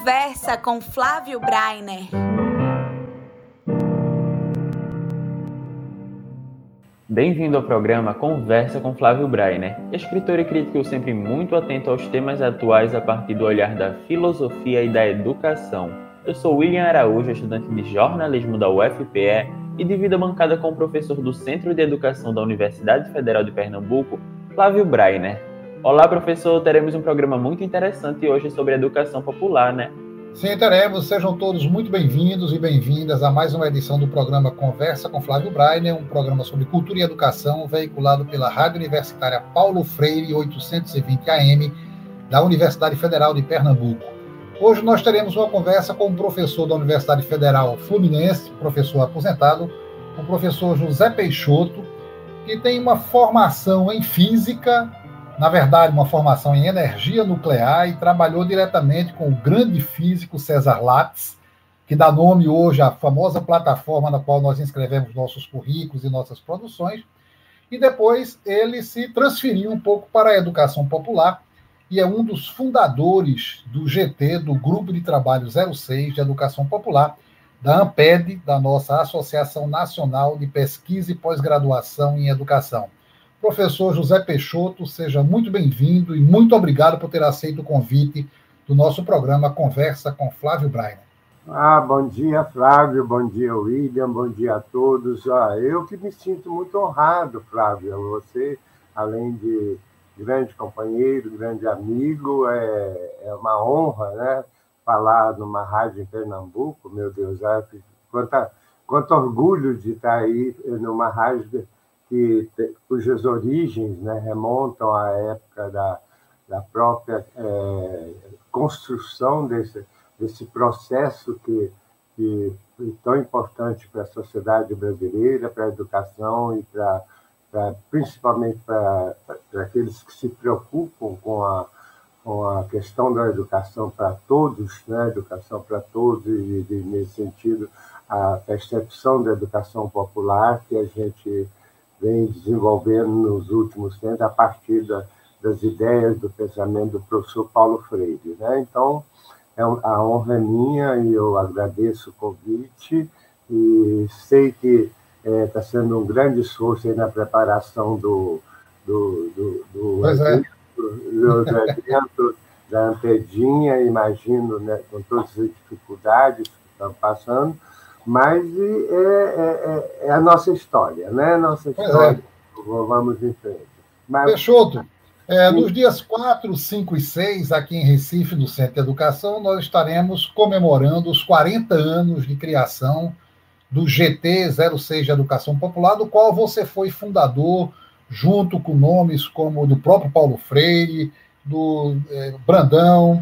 Conversa com Flávio Breiner. Bem-vindo ao programa Conversa com Flávio Breiner, escritor e crítico sempre muito atento aos temas atuais a partir do olhar da filosofia e da educação. Eu sou William Araújo, estudante de jornalismo da UFPE e divido a bancada com o professor do Centro de Educação da Universidade Federal de Pernambuco, Flávio Breiner. Olá, professor, teremos um programa muito interessante hoje sobre educação popular, né? Sim, teremos. Sejam todos muito bem-vindos e bem-vindas a mais uma edição do programa Conversa com Flávio Breiner, um programa sobre cultura e educação veiculado pela Rádio Universitária Paulo Freire 820 AM da Universidade Federal de Pernambuco. Hoje nós teremos uma conversa com um professor da Universidade Federal Fluminense, professor aposentado, o professor José Peixoto, que tem uma formação em física, na verdade, uma formação em energia nuclear, e trabalhou diretamente com o grande físico César Lattes, que dá nome hoje à famosa plataforma na qual nós inscrevemos nossos currículos e nossas produções, e depois ele se transferiu um pouco para a educação popular, e é um dos fundadores do GT, do Grupo de Trabalho 06 de Educação Popular, da ANPED, da nossa Associação Nacional de Pesquisa e Pós-Graduação em Educação. Professor José Peixoto, seja muito bem-vindo e muito obrigado por ter aceito o convite do nosso programa Conversa com Flávio Breiner. Bom dia, Flávio, bom dia, William, bom dia a todos. Eu que me sinto muito honrado, Flávio. Você, além de grande companheiro, grande amigo, é uma honra, né, falar numa rádio em Pernambuco. Meu Deus, quanto orgulho de estar aí numa rádio cujas origens, né, remontam à época da própria construção desse processo que foi tão importante para a sociedade brasileira, para a educação e principalmente para aqueles que se preocupam com a questão da educação para todos, né, educação para todos, e nesse sentido a percepção da educação popular que a gente vem desenvolvendo nos últimos tempos a partir das ideias do pensamento do professor Paulo Freire, né? Então, a honra é minha e eu agradeço o convite e sei que está sendo um grande esforço aí na preparação do evento da Ampedinha, imagino, né, com todas as dificuldades que estão passando, mas é a nossa história, né? Nossa história, vamos em frente. Peixoto, nos dias 4, 5 e 6, aqui em Recife, no Centro de Educação, nós estaremos comemorando os 40 anos de criação do GT 06 de Educação Popular, do qual você foi fundador, junto com nomes como do próprio Paulo Freire, do Brandão,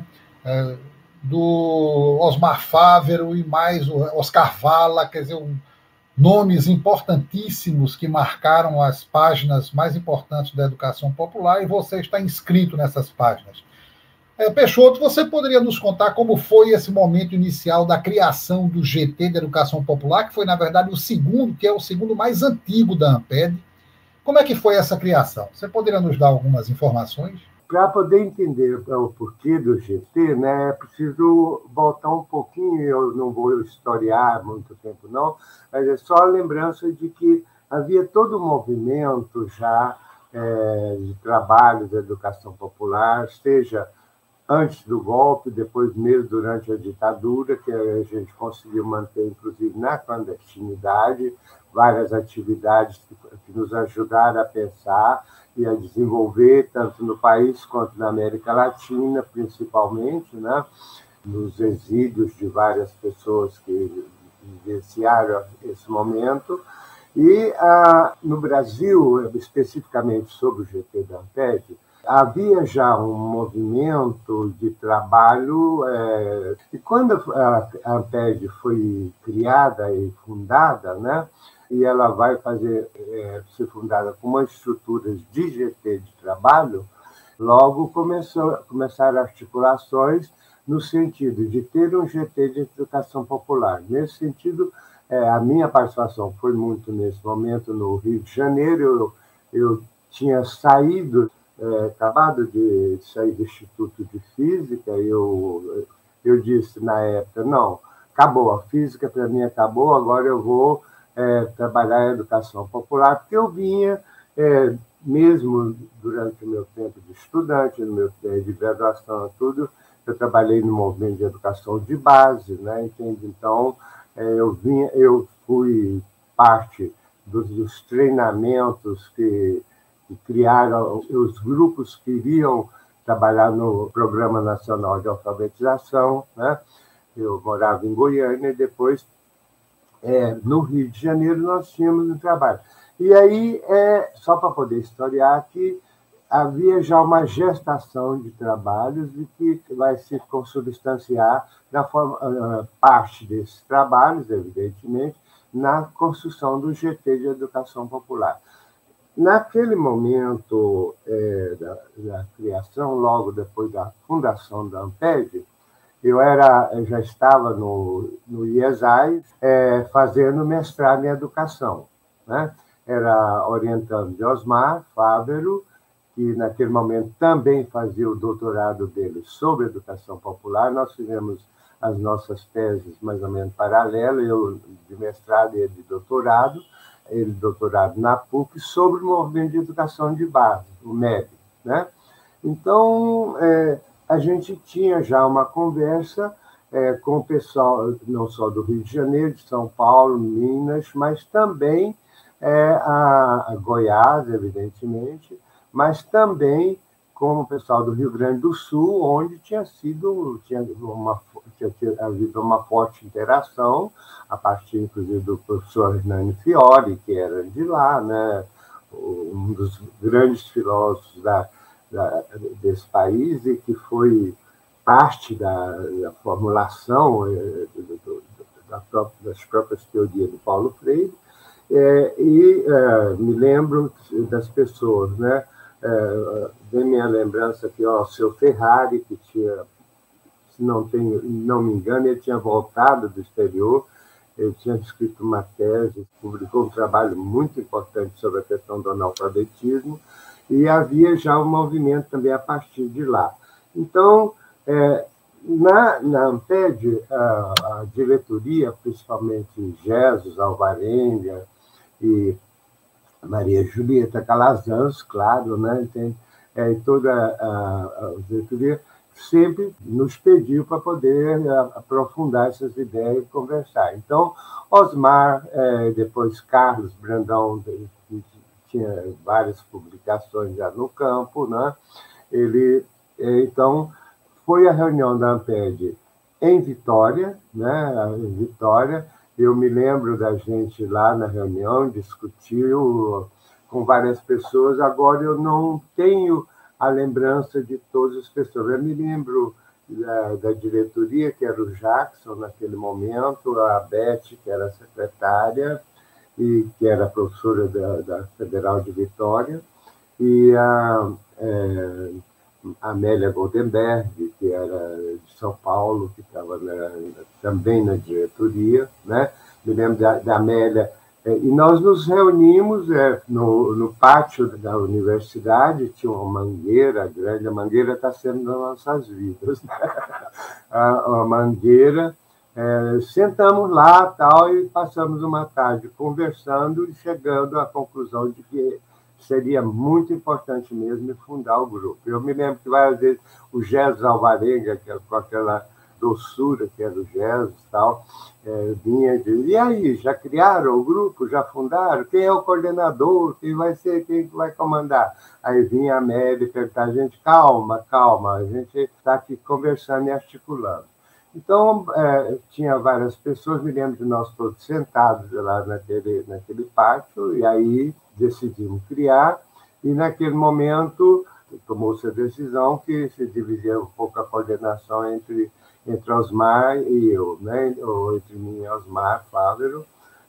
do Osmar Fávero e mais o Oscar Vala, quer dizer, nomes importantíssimos que marcaram as páginas mais importantes da educação popular, e você está inscrito nessas páginas. Peixoto, você poderia nos contar como foi esse momento inicial da criação do GT de Educação Popular, que foi, na verdade, o segundo, que é o segundo mais antigo da ANPED. Como é que foi essa criação? Você poderia nos dar algumas informações? Para poder entender o porquê do GT, né, é preciso voltar um pouquinho, eu não vou historiar muito tempo, não, mas é só a lembrança de que havia todo um movimento já de trabalho da educação popular, seja antes do golpe, depois mesmo durante a ditadura, que a gente conseguiu manter, inclusive, na clandestinidade, várias atividades que nos ajudaram a pensar e a desenvolver, tanto no país quanto na América Latina, principalmente, né, nos exílios de várias pessoas que vivenciaram esse momento. E no Brasil, especificamente sobre o GT da ANPED, havia já um movimento de trabalho, e quando a ANPED foi criada e fundada, né, e ela vai ser fundada com uma estrutura de GT de trabalho, logo começaram articulações no sentido de ter um GT de educação popular. Nesse sentido, a minha participação foi muito nesse momento no Rio de Janeiro. Eu tinha acabado de sair do Instituto de Física, eu eu disse na época, não, acabou, a física para mim acabou, agora eu vou trabalhar em educação popular, porque eu vinha, mesmo durante o meu tempo de estudante, no meu tempo de graduação, tudo, eu trabalhei no movimento de educação de base, né, entende? Então, eu fui parte dos treinamentos que criaram os grupos que iriam trabalhar no Programa Nacional de Alfabetização, né? Eu morava em Goiânia e depois, no Rio de Janeiro, nós tínhamos um trabalho. E aí, só para poder historiar, que havia já uma gestação de trabalhos e que vai se consubstanciar parte desses trabalhos, evidentemente, na construção do GT de Educação Popular. Naquele momento da criação, logo depois da fundação da Amped, eu já estava no IESAI fazendo mestrado em educação, né? Era orientando de Osmar Fávero, que naquele momento também fazia o doutorado dele sobre educação popular. Nós fizemos as nossas teses mais ou menos paralelas, eu de mestrado e ele de doutorado, ele doutorado na PUC, sobre o movimento de educação de base, o MEB, né? Então, a gente tinha já uma conversa com o pessoal, não só do Rio de Janeiro, de São Paulo, Minas, mas também a Goiás, evidentemente, mas também com o pessoal do Rio Grande do Sul, onde tinha havido uma forte interação, a partir, inclusive, do professor Hernani Fiore, que era de lá, né? Um dos grandes filósofos desse país e que foi parte da formulação das próprias teorias do Paulo Freire. Me lembro das pessoas, né? De minha lembrança que o seu Ferrari, que tinha, se não me engano, ele tinha voltado do exterior, ele tinha escrito uma tese, publicou um trabalho muito importante sobre a questão do analfabetismo, e havia já um movimento também a partir de lá. Então, na Amped, a diretoria, principalmente Jesus Alvarenga e Maria Julieta Calazans, claro, né? E toda a diretoria sempre nos pediu para poder aprofundar essas ideias e conversar. Então, Osmar, depois Carlos Brandão, que tinha várias publicações já no campo, né? Então, foi a reunião da Amped em Vitória, né? Em Vitória. Eu me lembro da gente lá na reunião, discutiu com várias pessoas. Agora eu não tenho a lembrança de todas as pessoas. Eu me lembro da diretoria, que era o Jackson naquele momento, a Beth, que era a secretária, e que era professora da Federal de Vitória, e a Amélia Goldenberg, que era de São Paulo, que estava também na diretoria, né? Me lembro da Amélia. E nós nos reunimos no pátio da universidade, tinha uma mangueira grande, a mangueira está sendo nas nossas vidas, né? A mangueira, sentamos lá tal, e passamos uma tarde conversando e chegando à conclusão de que seria muito importante mesmo fundar o grupo. Eu me lembro que várias vezes o Jesus Alvarenga, com aquela doçura que era o Jesus e tal, vinha e dizia: e aí, já criaram o grupo? Já fundaram? Quem é o coordenador? Quem vai comandar? Aí vinha a Amélia e perguntava: gente, calma, a gente está aqui conversando e articulando. Então, tinha várias pessoas, me lembro de nós todos sentados lá naquele pátio, e aí decidimos criar, e naquele momento tomou-se a decisão que se dividia um pouco a coordenação entre Osmar e eu, né? Ou entre mim e Osmar Fávero,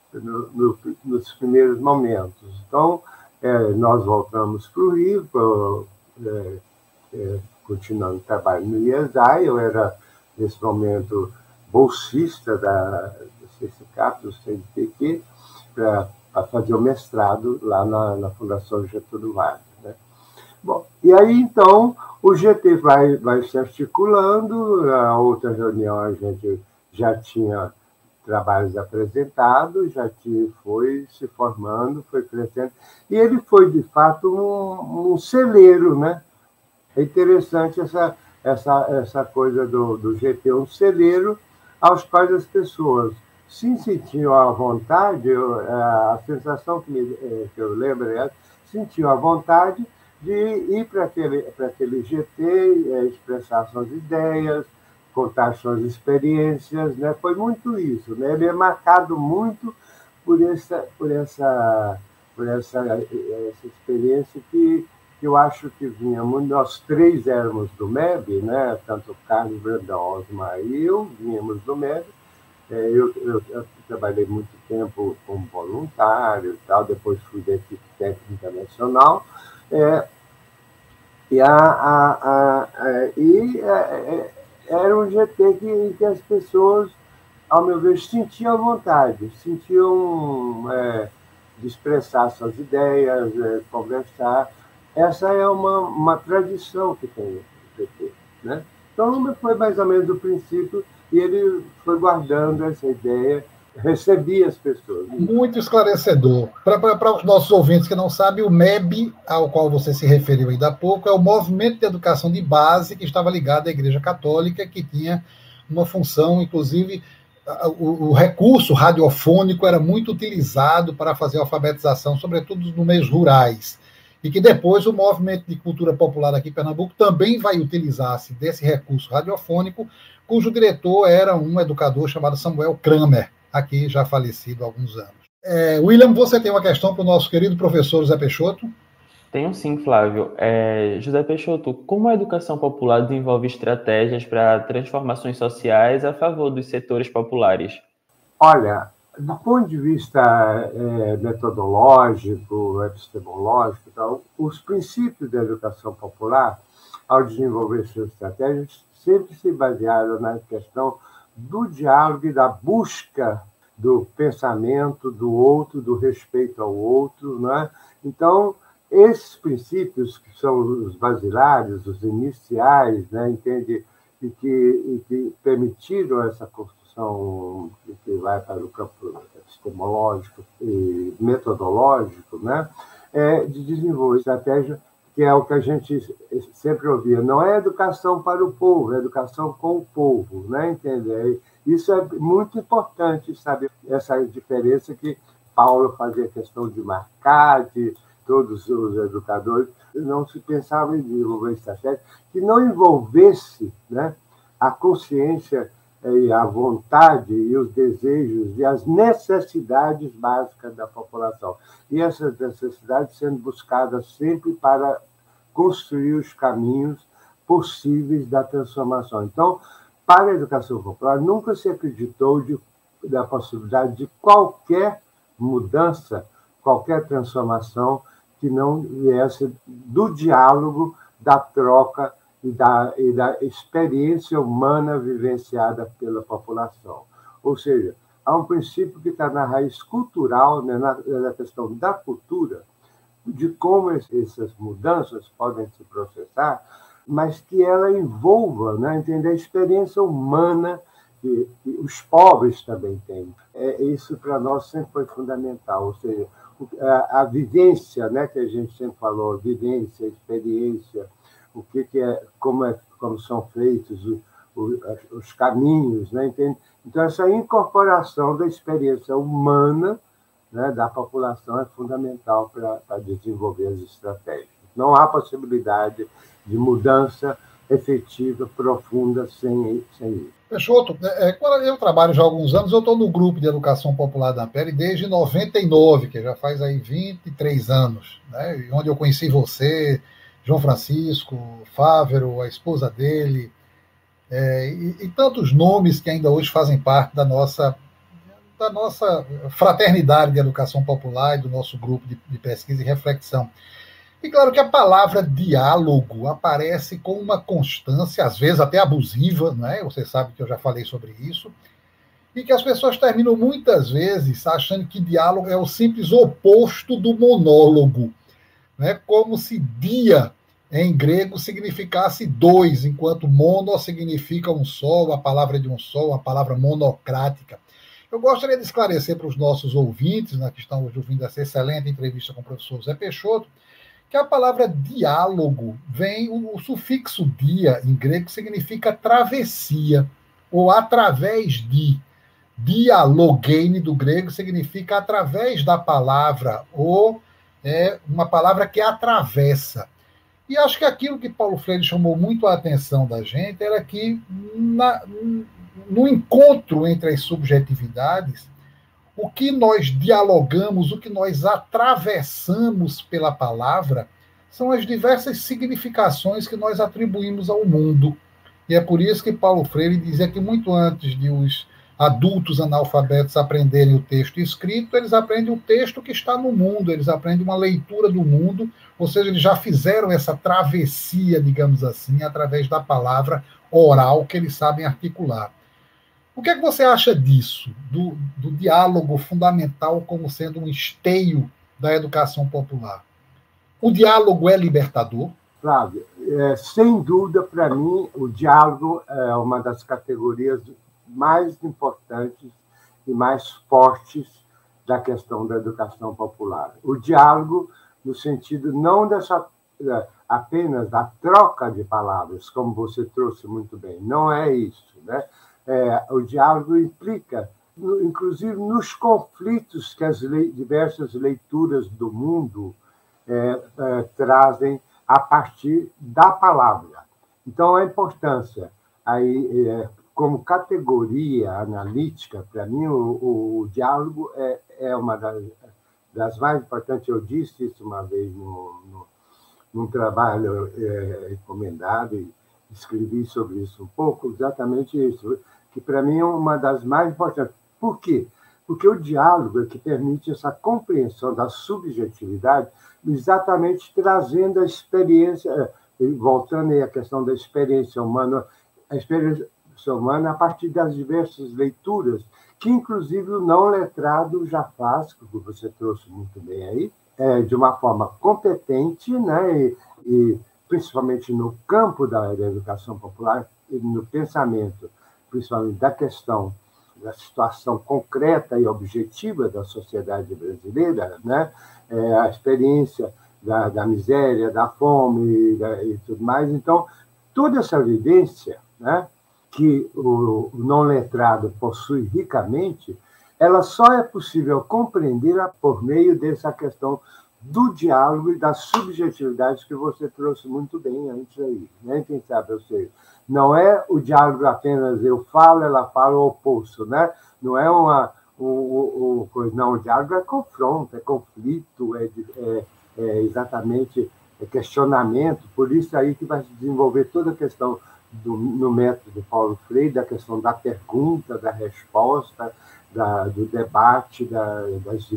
nos primeiros momentos. Então, nós voltamos para o Rio, continuando o trabalho no IESAI. Eu era, nesse momento, bolsista do CCCAP, do CNPq, para fazer o mestrado lá na Fundação Getúlio Vargas, né? Bom, e aí, então, o GT vai se articulando, a outra reunião a gente já tinha trabalhos apresentados, foi se formando, foi crescendo, e ele foi, de fato, um celeiro, né? É interessante essa coisa do GT, um celeiro aos quais as pessoas se sentiam à vontade, a sensação que eu lembro é sentiam à vontade de ir para aquele GT, expressar suas ideias, contar suas experiências, né? Foi muito isso, né? Ele é marcado muito por essa experiência que eu acho que vínhamos, nós três éramos do MEB, né? Tanto o Carlos Brandão, Osmar e eu vínhamos do MEB. Eu trabalhei muito tempo como voluntário e tal, depois fui da equipe técnica nacional, era um GT que as pessoas, ao meu ver, sentiam vontade, sentiam de expressar suas ideias, conversar. Essa é uma tradição que tem o GT, né? Então, foi mais ou menos o princípio, e ele foi guardando essa ideia, recebia as pessoas. Muito esclarecedor. Para os nossos ouvintes que não sabem, o MEB, ao qual você se referiu ainda há pouco, é o Movimento de Educação de Base, que estava ligado à Igreja Católica, que tinha uma função, inclusive, o recurso radiofônico era muito utilizado para fazer alfabetização, sobretudo nos meios rurais. E que depois o Movimento de Cultura Popular aqui em Pernambuco também vai utilizar-se desse recurso radiofônico, cujo diretor era um educador chamado Samuel Kramer, aqui já falecido há alguns anos. William, você tem uma questão para o nosso querido professor José Peixoto? Tenho sim, Flávio. José Peixoto, como a educação popular desenvolve estratégias para transformações sociais a favor dos setores populares? Olha, do ponto de vista metodológico, epistemológico, tal, os princípios da educação popular, ao desenvolver suas estratégias, sempre se basearam na questão do diálogo e da busca do pensamento do outro, do respeito ao outro, né? Então, esses princípios, que são os basilares, os iniciais, né, entende? E que permitiram essa construção que vai para o campo epistemológico e metodológico, né, de desenvolver estratégia, que é o que a gente sempre ouvia, não é educação para o povo, é educação com o povo, né, entende? Isso é muito importante, sabe, essa diferença que Paulo fazia questão de marcar, de todos os educadores, não se pensava em desenvolver estratégia que não envolvesse, né, a consciência e a vontade e os desejos e as necessidades básicas da população. E essas necessidades sendo buscadas sempre para construir os caminhos possíveis da transformação. Então, para a educação popular, nunca se acreditou da possibilidade de qualquer mudança, qualquer transformação que não viesse do diálogo, da troca e da experiência humana vivenciada pela população. Ou seja, há um princípio que está na raiz cultural, né, na questão da cultura, de como essas mudanças podem se processar, mas que ela envolva, né, entender a experiência humana que os pobres também têm. Isso, para nós, sempre foi fundamental. Ou seja, a vivência, né, que a gente sempre falou, vivência, experiência, o que é, como são feitos os caminhos, né, entende? Então, essa incorporação da experiência humana, né, da população é fundamental para desenvolver as estratégias. Não há possibilidade de mudança efetiva, profunda, sem isso. Peixoto, quando eu trabalho já há alguns anos, eu estou no grupo de educação popular da Ampere desde 99, que já faz aí 23 anos, né, onde eu conheci você, João Francisco, Fávero, a esposa dele, e tantos nomes que ainda hoje fazem parte da nossa fraternidade de educação popular e do nosso grupo de pesquisa e reflexão. E claro que a palavra diálogo aparece com uma constância, às vezes até abusiva, né? Você sabe que eu já falei sobre isso, e que as pessoas terminam muitas vezes achando que diálogo é o simples oposto do monólogo, né? Como se dia em grego significasse dois, enquanto mono significa um só, a palavra de um só, a palavra monocrática. Eu gostaria de esclarecer para os nossos ouvintes, né, que estão hoje ouvindo essa excelente entrevista com o professor Zé Peixoto, que a palavra diálogo vem, o sufixo dia, em grego, significa travessia, ou através de. Dialogueine, do grego, significa através da palavra, ou uma palavra que atravessa. E acho que aquilo que Paulo Freire chamou muito a atenção da gente era que, no encontro entre as subjetividades, o que nós dialogamos, o que nós atravessamos pela palavra, são as diversas significações que nós atribuímos ao mundo. E é por isso que Paulo Freire dizia que muito antes de os adultos analfabetos aprenderem o texto escrito, eles aprendem o texto que está no mundo, eles aprendem uma leitura do mundo, ou seja, eles já fizeram essa travessia, digamos assim, através da palavra oral que eles sabem articular. O que é que você acha disso, do diálogo fundamental como sendo um esteio da educação popular? O diálogo é libertador? Flávio, sem dúvida, para mim, o diálogo é uma das categorias mais importantes e mais fortes da questão da educação popular. O diálogo, no sentido não apenas da troca de palavras, como você trouxe muito bem, não é isso, né? O diálogo implica, inclusive, nos conflitos que as diversas leituras do mundo trazem a partir da palavra. Então, a importância, como categoria analítica, para mim, o diálogo é uma das mais importantes. Eu disse isso uma vez num trabalho encomendado e escrevi sobre isso um pouco, exatamente isso, que para mim é uma das mais importantes. Por quê? Porque o diálogo é que permite essa compreensão da subjetividade, exatamente trazendo a experiência, voltando aí à questão da experiência humana, a experiência humana a partir das diversas leituras, que inclusive o não letrado já faz, que você trouxe muito bem aí, de uma forma competente, né, e principalmente no campo da educação popular, e no pensamento, principalmente da questão da situação concreta e objetiva da sociedade brasileira, né, a experiência da miséria, da fome e tudo mais. Então, toda essa vivência, né, que o não letrado possui ricamente, ela só é possível compreender por meio dessa questão do diálogo e das subjetividades que você trouxe muito bem antes aí, né? Quem sabe, eu sei. Não é o diálogo apenas eu falo, ela fala, o oposto, né? Não é não, o diálogo é confronto, é conflito, exatamente questionamento. Por isso aí que vai se desenvolver toda a questão no método Paulo Freire, da questão da pergunta, da resposta, do debate, dos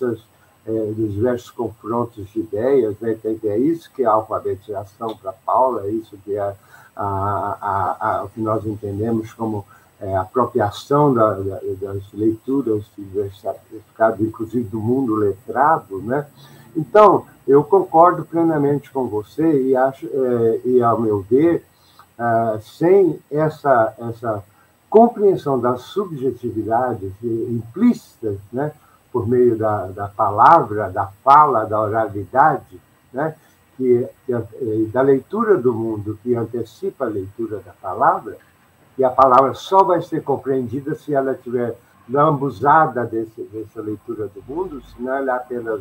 diversos confrontos de ideias, né? É isso que é a alfabetização para Paulo, é isso que é o que nós entendemos como a apropriação das leituras, inclusive do mundo letrado, né? Então, eu concordo plenamente com você e acho, e ao meu ver, sem essa compreensão das subjetividades implícitas, né, por meio da palavra, da fala, da oralidade, né, da leitura do mundo que antecipa a leitura da palavra, e a palavra só vai ser compreendida se ela estiver lambuzada dessa leitura do mundo, senão ela é apenas...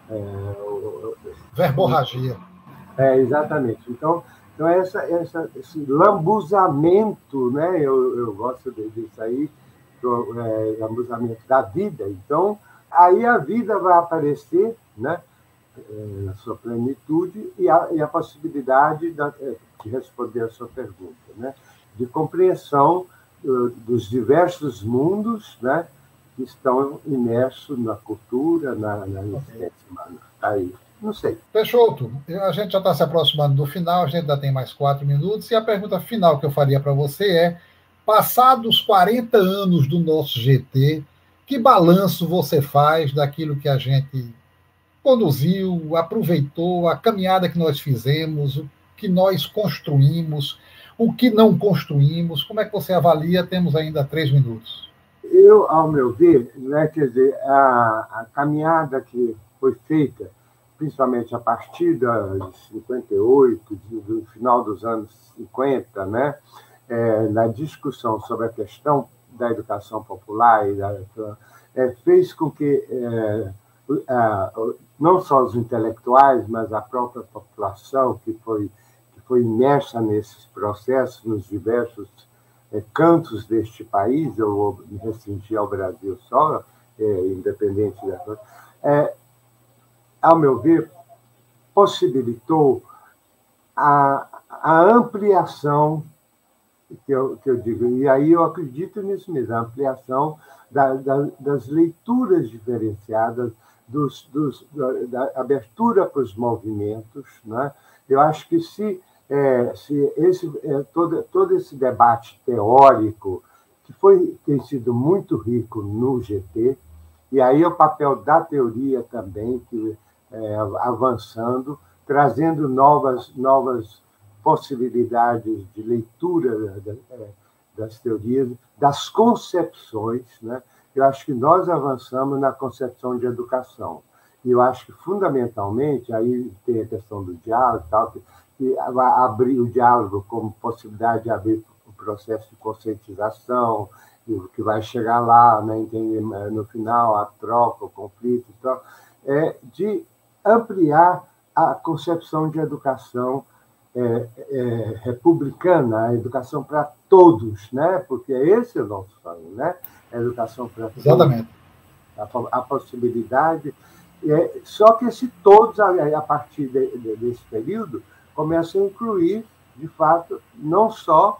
verborragia. Exatamente. Então esse lambuzamento, né? Eu gosto disso aí, lambuzamento da vida. Então, aí a vida vai aparecer, né, na sua plenitude e a possibilidade de responder a sua pergunta, né, de compreensão dos diversos mundos, né, que estão imersos na cultura, na existência humana. Aí. Não sei. Peixoto, a gente já está se aproximando do final, a gente ainda tem mais 4 minutos, e a pergunta final que eu faria para você é, passados 40 anos do nosso GT, que balanço você faz daquilo que a gente conduziu, aproveitou a caminhada que nós fizemos, o que nós construímos, o que não construímos? Como é que você avalia? Temos ainda 3 minutos. Eu, ao meu ver, né, quer dizer, a caminhada que foi feita, principalmente a partir de 58, do final dos anos 50, né, na discussão sobre a questão da educação popular, fez com que não só os intelectuais, mas a própria população que foi imersa nesses processos, nos diversos cantos deste país, eu vou me restringir ao Brasil só, independente da coisa, ao meu ver, possibilitou a ampliação, que eu digo, e aí eu acredito nisso mesmo, a ampliação das leituras diferenciadas, da abertura para os movimentos, né? Eu acho que se todo esse debate teórico, que tem sido muito rico no GT, e aí o papel da teoria também, que avançando, trazendo novas possibilidades de leitura das teorias, das concepções, né? Eu acho que nós avançamos na concepção de educação. E eu acho que, fundamentalmente, aí tem a questão do diálogo, tal, que abrir o diálogo como possibilidade de abrir um processo de conscientização, que vai chegar lá, né, no final, a troca, o conflito, então, de ampliar a concepção de educação republicana, a educação para todos, né? Porque esse é o nosso sonho, né? A educação para todos. Exatamente. A possibilidade. Só que esse todos, a partir desse período, começam a incluir, de fato, não só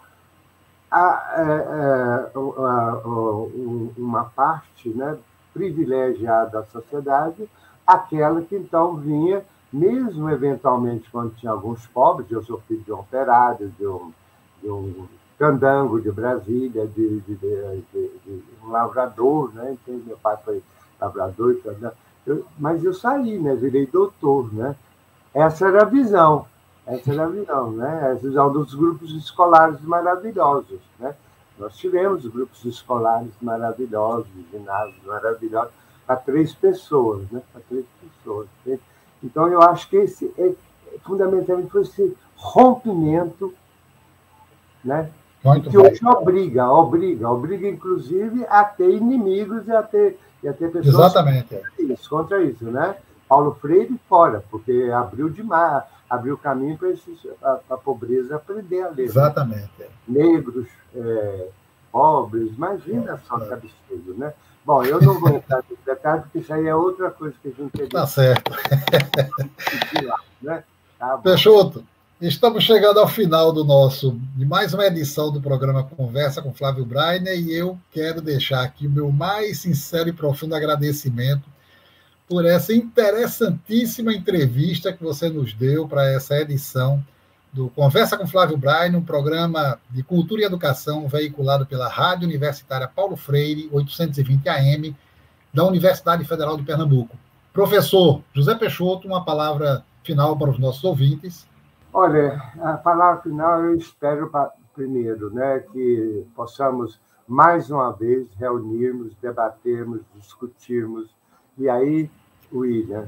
uma parte, né, privilegiada da sociedade, aquela que então vinha, mesmo eventualmente quando tinha alguns pobres, eu sou filho de um operário, de um candango de Brasília, de um lavrador, né? Então, meu pai foi lavrador e candango. Mas eu saí, né? Virei doutor, né? Essa era a visão, né? A visão dos grupos escolares maravilhosos, né? Nós tivemos grupos escolares maravilhosos, ginásios maravilhosos, para 3 pessoas, né? Para 3 pessoas. Né? Então, eu acho que esse fundamentalmente foi esse rompimento, né? Que hoje obriga, inclusive, a ter inimigos e a ter pessoas Exatamente. Contra isso, né? Paulo Freire fora, porque abriu demais, abriu caminho para a pobreza aprender a ler. Exatamente. Né? Negros, pobres, imagina só que absurdo, né? Bom, eu não vou entrar nesse detalhe, porque isso aí é outra coisa que a gente tem. Tá certo. Né? Tá bom. Peixoto, estamos chegando ao final de mais uma edição do programa Conversa com Flávio Breiner, e eu quero deixar aqui o meu mais sincero e profundo agradecimento por essa interessantíssima entrevista que você nos deu para essa edição do Conversa com Flávio Breiner, um programa de cultura e educação veiculado pela Rádio Universitária Paulo Freire, 820 AM, da Universidade Federal de Pernambuco. Professor José Peixoto, uma palavra final para os nossos ouvintes. Olha, a palavra final eu espero, primeiro, né, que possamos mais uma vez reunirmos, debatermos, discutirmos. E aí, William,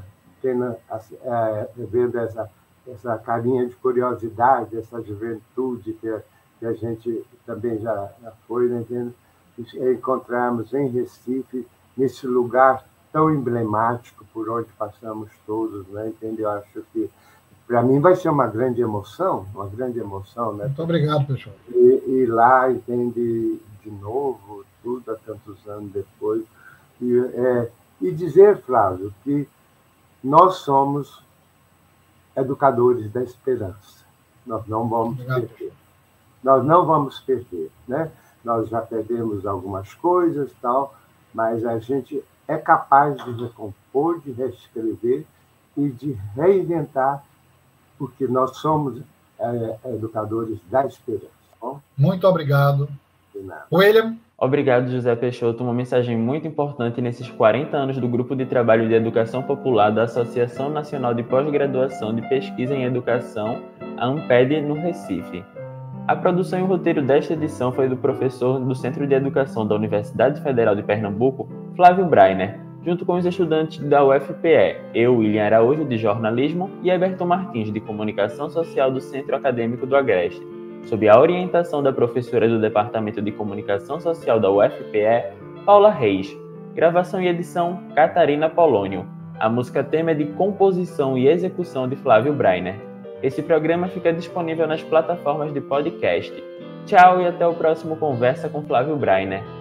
vendo essa carinha de curiosidade, essa juventude que a gente também já foi, né, encontrarmos em Recife, nesse lugar tão emblemático por onde passamos todos, né, entendeu? Acho que para mim vai ser uma grande emoção, né? Muito obrigado, pessoal. E lá, entende, de novo, tudo há tantos anos depois. E dizer, Flávio, que nós somos educadores da esperança. Nós não vamos perder. Nós não vamos perder, né? Nós já perdemos algumas coisas, tal, mas a gente é capaz de recompor, de reescrever e de reinventar, porque nós somos educadores da esperança. Bom? Muito obrigado. nada. William? Obrigado, José Peixoto. Uma mensagem muito importante nesses 40 anos do Grupo de Trabalho de Educação Popular da Associação Nacional de Pós-Graduação de Pesquisa em Educação, a ANPED, no Recife. A produção e o roteiro desta edição foi do professor do Centro de Educação da Universidade Federal de Pernambuco, Flávio Breiner, junto com os estudantes da UFPE, eu, William Araújo, de Jornalismo, e Eberton Martins, de Comunicação Social do Centro Acadêmico do Agreste, sob a orientação da professora do Departamento de Comunicação Social da UFPE, Paula Reis. Gravação e edição, Catarina Polônio. A música tema é de composição e execução de Flávio Breiner. Esse programa fica disponível nas plataformas de podcast. Tchau e até o próximo Conversa com Flávio Breiner.